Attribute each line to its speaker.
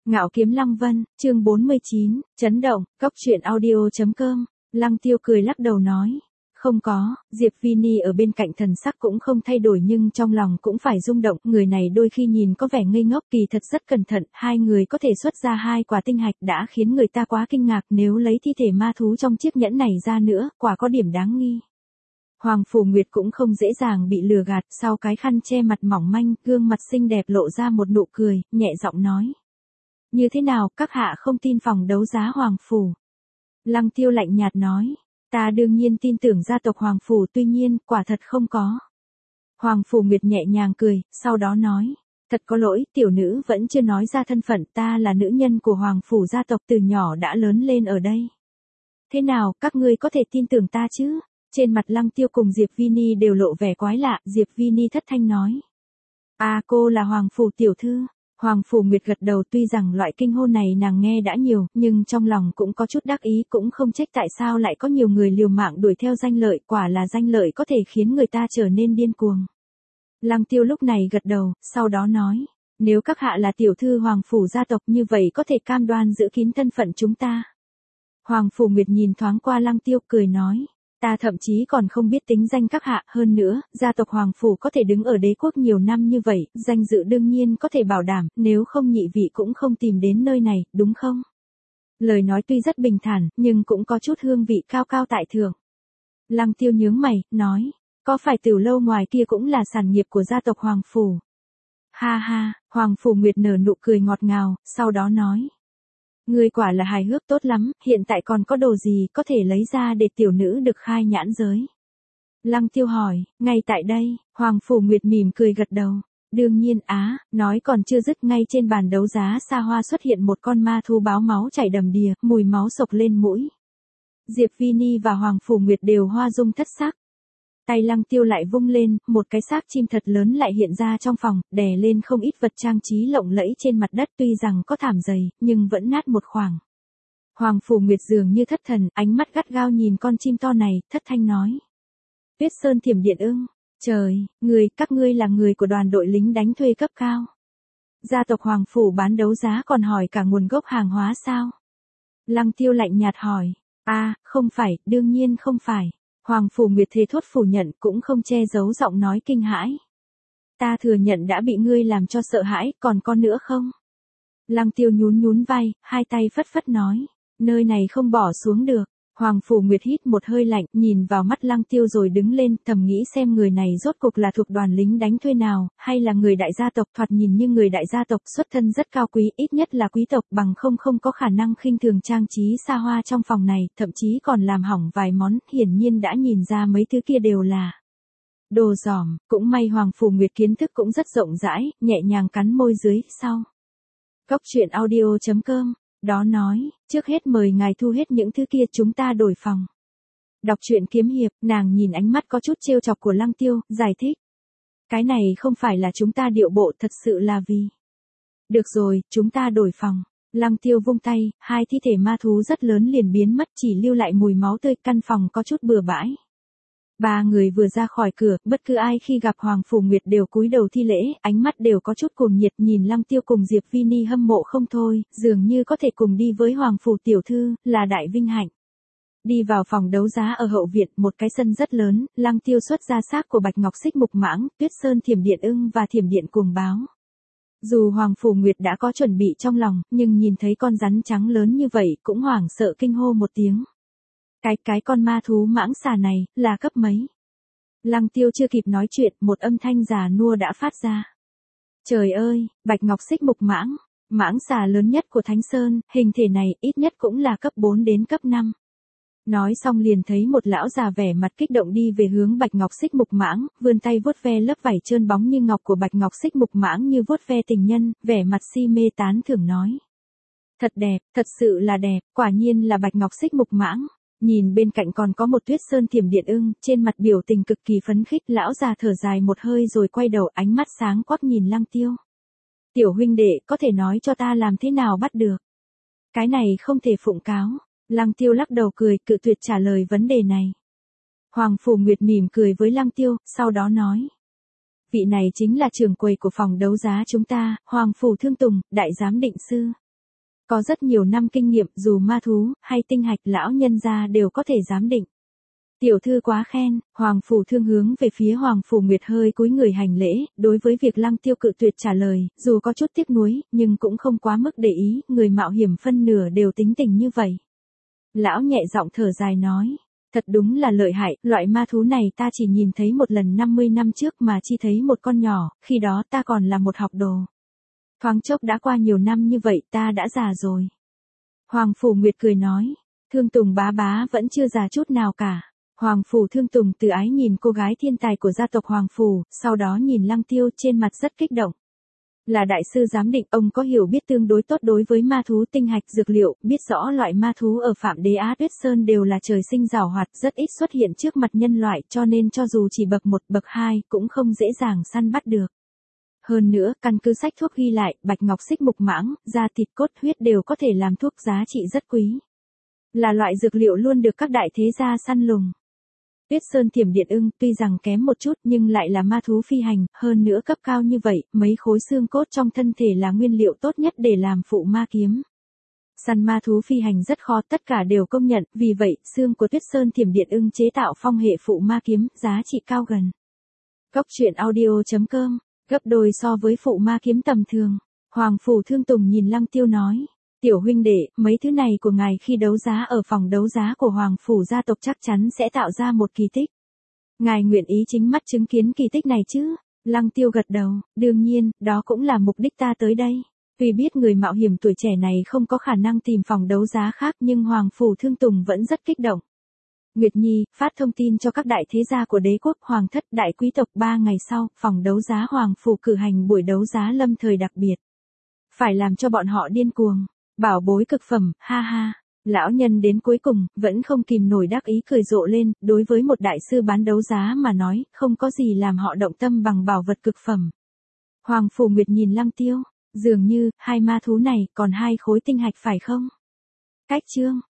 Speaker 1: Ngạo Kiếm Lăng Vân, chương 49, chấn động, cốc truyện audio.com, Lăng Tiêu cười lắc đầu nói. Không có, Diệp Vini ở bên cạnh thần sắc cũng không thay đổi nhưng trong lòng cũng phải rung động, người này đôi khi nhìn có vẻ ngây ngốc kỳ thật rất cẩn thận, hai người có thể xuất ra hai quả tinh hạch đã khiến người ta quá kinh ngạc, nếu lấy thi thể ma thú trong chiếc nhẫn này ra nữa, quả có điểm đáng nghi. Hoàng Phủ Nguyệt cũng không dễ dàng bị lừa gạt, sau cái khăn che mặt mỏng manh, gương mặt xinh đẹp lộ ra một nụ cười, nhẹ giọng nói. Như thế nào, các hạ không tin phòng đấu giá Hoàng Phủ? Lăng Tiêu lạnh nhạt nói. Ta đương nhiên tin tưởng gia tộc Hoàng Phủ, tuy nhiên, quả thật không có. Hoàng Phủ Nguyệt nhẹ nhàng cười, sau đó nói. Thật có lỗi, tiểu nữ vẫn chưa nói ra thân phận, ta là nữ nhân của Hoàng Phủ gia tộc từ nhỏ đã lớn lên ở đây. Thế nào, các ngươi có thể tin tưởng ta chứ? Trên mặt Lăng Tiêu cùng Diệp Vini đều lộ vẻ quái lạ, Diệp Vini thất thanh nói. Cô là Hoàng Phủ tiểu thư. Hoàng Phủ Nguyệt gật đầu, tuy rằng loại kinh hô này nàng nghe đã nhiều, nhưng trong lòng cũng có chút đắc ý, cũng không trách tại sao lại có nhiều người liều mạng đuổi theo danh lợi, quả là danh lợi có thể khiến người ta trở nên điên cuồng. Lăng Tiêu lúc này gật đầu, sau đó nói, nếu các hạ là tiểu thư Hoàng Phủ gia tộc như vậy có thể cam đoan giữ kín thân phận chúng ta. Hoàng Phủ Nguyệt nhìn thoáng qua Lăng Tiêu cười nói. Ta thậm chí còn không biết tính danh các hạ, hơn nữa, gia tộc Hoàng Phủ có thể đứng ở đế quốc nhiều năm như vậy, danh dự đương nhiên có thể bảo đảm, nếu không nhị vị cũng không tìm đến nơi này, đúng không? Lời nói tuy rất bình thản, nhưng cũng có chút hương vị cao cao tại thượng. Lăng Tiêu nhướng mày, nói, có phải Tửu lâu ngoài kia cũng là sản nghiệp của gia tộc Hoàng Phủ? Ha ha, Hoàng Phủ Nguyệt nở nụ cười ngọt ngào, sau đó nói. Ngươi quả là hài hước tốt lắm, hiện tại còn có đồ gì có thể lấy ra để tiểu nữ được khai nhãn giới? Lăng Tiêu hỏi, ngay tại đây, Hoàng Phủ Nguyệt mỉm cười gật đầu. Đương nhiên nói còn chưa dứt, ngay trên bàn đấu giá xa hoa xuất hiện một con ma thú báo máu chảy đầm đìa, mùi máu sộc lên mũi. Diệp Vini và Hoàng Phủ Nguyệt đều hoa dung thất sắc. Tay Lăng Tiêu lại vung lên, một cái xác chim thật lớn lại hiện ra trong phòng, đè lên không ít vật trang trí lộng lẫy trên mặt đất, tuy rằng có thảm dày, nhưng vẫn nát một khoảng. Hoàng Phủ Nguyệt dường như thất thần, ánh mắt gắt gao nhìn con chim to này, thất thanh nói. Tuyết Sơn Thiểm Điện ưng, trời, các ngươi là người của đoàn đội lính đánh thuê cấp cao. Gia tộc Hoàng Phủ bán đấu giá còn hỏi cả nguồn gốc hàng hóa sao? Lăng Tiêu lạnh nhạt hỏi, không phải, đương nhiên không phải. Hoàng Phủ Nguyệt thề thốt phủ nhận, cũng không che giấu giọng nói kinh hãi. Ta thừa nhận đã bị ngươi làm cho sợ hãi, còn con nữa không? Lăng Tiêu nhún vai, hai tay phất phất nói, nơi này không bỏ xuống được. Hoàng Phủ Nguyệt hít một hơi lạnh, nhìn vào mắt Lăng Tiêu rồi đứng lên, thầm nghĩ xem người này rốt cục là thuộc đoàn lính đánh thuê nào, hay là người đại gia tộc, thoạt nhìn như người đại gia tộc, xuất thân rất cao quý, ít nhất là quý tộc, bằng không có khả năng khinh thường trang trí xa hoa trong phòng này, thậm chí còn làm hỏng vài món, hiển nhiên đã nhìn ra mấy thứ kia đều là đồ giỏm, cũng may Hoàng Phủ Nguyệt kiến thức cũng rất rộng rãi, nhẹ nhàng cắn môi dưới, sau. Cốc truyện audio.com Đó nói, trước hết mời ngài thu hết những thứ kia, chúng ta đổi phòng. Đọc truyện kiếm hiệp, nàng nhìn ánh mắt có chút trêu chọc của Lăng Tiêu, giải thích. Cái này không phải là chúng ta điệu bộ, thật sự là vì. Được rồi, chúng ta đổi phòng. Lăng Tiêu vung tay, hai thi thể ma thú rất lớn liền biến mất, chỉ lưu lại mùi máu tươi, căn phòng có chút bừa bãi. Ba người vừa ra khỏi cửa, bất cứ ai khi gặp Hoàng Phủ Nguyệt đều cúi đầu thi lễ, ánh mắt đều có chút cuồng nhiệt, nhìn Lăng Tiêu cùng Diệp Vini hâm mộ không thôi, dường như có thể cùng đi với Hoàng Phủ tiểu thư, là đại vinh hạnh. Đi vào phòng đấu giá ở hậu viện, một cái sân rất lớn, Lăng Tiêu xuất ra xác của Bạch Ngọc Xích Mục Mãng, Tuyết Sơn Thiểm Điện ưng và Thiểm Điện Cuồng Báo. Dù Hoàng Phủ Nguyệt đã có chuẩn bị trong lòng, nhưng nhìn thấy con rắn trắng lớn như vậy, cũng hoảng sợ kinh hô một tiếng. Cái con ma thú mãng xà này, là cấp mấy? Lăng Tiêu chưa kịp nói chuyện, một âm thanh già nua đã phát ra. Trời ơi, Bạch Ngọc Xích Mục Mãng, mãng xà lớn nhất của Thánh Sơn, hình thể này ít nhất cũng là cấp 4 đến cấp 5. Nói xong liền thấy một lão già vẻ mặt kích động đi về hướng Bạch Ngọc Xích Mục Mãng, vươn tay vuốt ve lớp vảy trơn bóng như ngọc của Bạch Ngọc Xích Mục Mãng như vuốt ve tình nhân, vẻ mặt si mê tán thưởng nói. Thật đẹp, thật sự là đẹp, quả nhiên là Bạch Ngọc Xích Mục Mãng. Nhìn bên cạnh còn có một Tuyết Sơn Thiểm Điện ưng, trên mặt biểu tình cực kỳ phấn khích, lão già thở dài một hơi rồi quay đầu, ánh mắt sáng quắc nhìn Lăng Tiêu. Tiểu huynh đệ, có thể nói cho ta làm thế nào bắt được? Cái này không thể phụng cáo. Lăng Tiêu lắc đầu cười, cự tuyệt trả lời vấn đề này. Hoàng Phủ Nguyệt mỉm cười với Lăng Tiêu, sau đó nói. Vị này chính là trưởng quầy của phòng đấu giá chúng ta, Hoàng Phủ Thương Tùng, đại giám định sư. Có rất nhiều năm kinh nghiệm, dù ma thú, hay tinh hạch lão nhân gia đều có thể giám định. Tiểu thư quá khen, Hoàng Phủ Thương hướng về phía Hoàng Phủ Nguyệt hơi cúi người hành lễ, đối với việc Lăng Tiêu cự tuyệt trả lời, dù có chút tiếc nuối, nhưng cũng không quá mức để ý, người mạo hiểm phân nửa đều tính tình như vậy. Lão nhẹ giọng thở dài nói, thật đúng là lợi hại, loại ma thú này ta chỉ nhìn thấy một lần 50 năm trước mà chỉ thấy một con nhỏ, khi đó ta còn là một học đồ. Thoáng chốc đã qua nhiều năm như vậy ta đã già rồi. Hoàng Phủ Nguyệt cười nói, Thương Tùng bá bá vẫn chưa già chút nào cả. Hoàng Phủ Thương Tùng từ ái nhìn cô gái thiên tài của gia tộc Hoàng Phủ, sau đó nhìn Lăng Tiêu trên mặt rất kích động. Là đại sư giám định, ông có hiểu biết tương đối tốt đối với ma thú tinh hạch dược liệu, biết rõ loại ma thú ở Phạm Đế Á Tuyết Sơn đều là trời sinh giàu hoạt, rất ít xuất hiện trước mặt nhân loại, cho nên cho dù chỉ bậc 1, bậc 2 cũng không dễ dàng săn bắt được. Hơn nữa, căn cứ sách thuốc ghi lại, bạch ngọc xích mục mãng, da thịt cốt huyết đều có thể làm thuốc giá trị rất quý. Là loại dược liệu luôn được các đại thế gia săn lùng. Tuyết Sơn Thiểm Điện Ưng tuy rằng kém một chút nhưng lại là ma thú phi hành, hơn nữa cấp cao như vậy, mấy khối xương cốt trong thân thể là nguyên liệu tốt nhất để làm phụ ma kiếm. Săn ma thú phi hành rất khó, tất cả đều công nhận, vì vậy, xương của Tuyết Sơn Thiểm Điện Ưng chế tạo phong hệ phụ ma kiếm, giá trị cao gần. Cốc truyện audio.com, gấp đôi so với phụ ma kiếm tầm thường. Hoàng Phủ Thương Tùng nhìn Lăng Tiêu nói. Tiểu huynh đệ, mấy thứ này của ngài khi đấu giá ở phòng đấu giá của Hoàng Phủ gia tộc chắc chắn sẽ tạo ra một kỳ tích. Ngài nguyện ý chính mắt chứng kiến kỳ tích này chứ? Lăng Tiêu gật đầu, đương nhiên, đó cũng là mục đích ta tới đây. Tuy biết người mạo hiểm tuổi trẻ này không có khả năng tìm phòng đấu giá khác nhưng Hoàng Phủ Thương Tùng vẫn rất kích động. Nguyệt Nhi, phát thông tin cho các đại thế gia của đế quốc Hoàng thất đại quý tộc 3 ngày sau, phòng đấu giá Hoàng Phủ cử hành buổi đấu giá lâm thời đặc biệt. Phải làm cho bọn họ điên cuồng. Bảo bối cực phẩm, ha ha. Lão nhân đến cuối cùng, vẫn không kìm nổi đắc ý cười rộ lên, đối với một đại sư bán đấu giá mà nói, không có gì làm họ động tâm bằng bảo vật cực phẩm. Hoàng Phủ Nguyệt nhìn Lăng Tiêu, dường như, hai ma thú này còn 2 khối tinh hạch phải không? Cách chương.